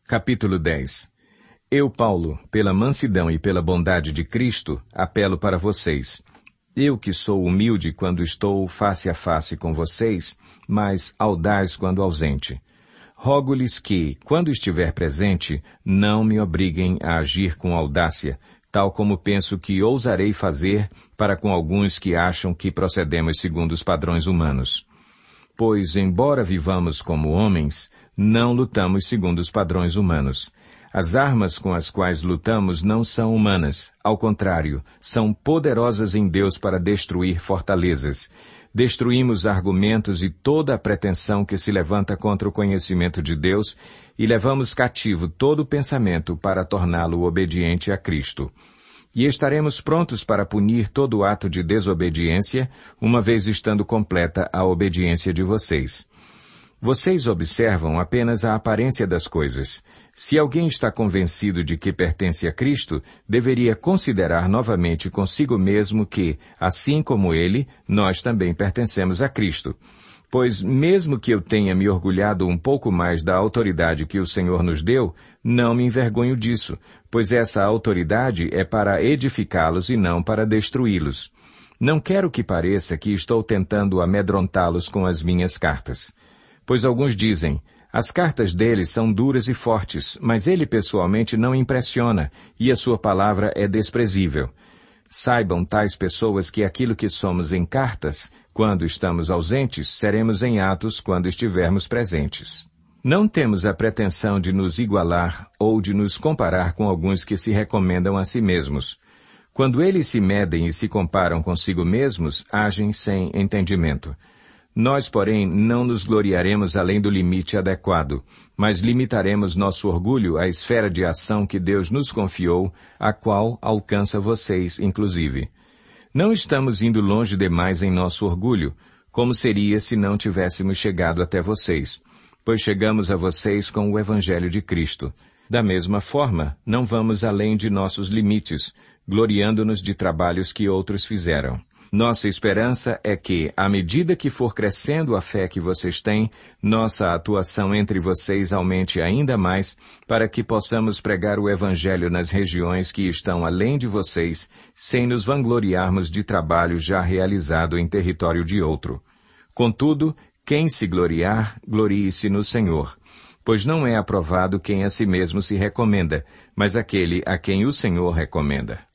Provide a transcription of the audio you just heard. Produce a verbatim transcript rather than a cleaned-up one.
Capítulo dez. Eu, Paulo, pela mansidão e pela bondade de Cristo, apelo para vocês. Eu que sou humilde quando estou face a face com vocês, mas audaz quando ausente. Rogo-lhes que, quando estiver presente, não me obriguem a agir com audácia, tal como penso que ousarei fazer para com alguns que acham que procedemos segundo os padrões humanos. Pois, embora vivamos como homens, não lutamos segundo os padrões humanos. As armas com as quais lutamos não são humanas, ao contrário, são poderosas em Deus para destruir fortalezas. Destruímos argumentos e toda a pretensão que se levanta contra o conhecimento de Deus e levamos cativo todo pensamento para torná-lo obediente a Cristo. E estaremos prontos para punir todo ato de desobediência, uma vez estando completa a obediência de vocês. Vocês observam apenas a aparência das coisas. Se alguém está convencido de que pertence a Cristo, deveria considerar novamente consigo mesmo que, assim como ele, nós também pertencemos a Cristo. Pois, mesmo que eu tenha me orgulhado um pouco mais da autoridade que o Senhor nos deu, não me envergonho disso, pois essa autoridade é para edificá-los e não para destruí-los. Não quero que pareça que estou tentando amedrontá-los com as minhas cartas. Pois alguns dizem, as cartas dele são duras e fortes, mas ele pessoalmente não impressiona, e a sua palavra é desprezível. Saibam tais pessoas que aquilo que somos em cartas, quando estamos ausentes, seremos em atos quando estivermos presentes. Não temos a pretensão de nos igualar ou de nos comparar com alguns que se recomendam a si mesmos. Quando eles se medem e se comparam consigo mesmos, agem sem entendimento. Nós, porém, não nos gloriaremos além do limite adequado, mas limitaremos nosso orgulho à esfera de ação que Deus nos confiou, a qual alcança vocês, inclusive. Não estamos indo longe demais em nosso orgulho, como seria se não tivéssemos chegado até vocês, pois chegamos a vocês com o Evangelho de Cristo. Da mesma forma, não vamos além de nossos limites, gloriando-nos de trabalhos que outros fizeram. Nossa esperança é que, à medida que for crescendo a fé que vocês têm, nossa atuação entre vocês aumente ainda mais, para que possamos pregar o Evangelho nas regiões que estão além de vocês, sem nos vangloriarmos de trabalho já realizado em território de outro. Contudo, quem se gloriar, glorie-se no Senhor. Pois não é aprovado quem a si mesmo se recomenda, mas aquele a quem o Senhor recomenda.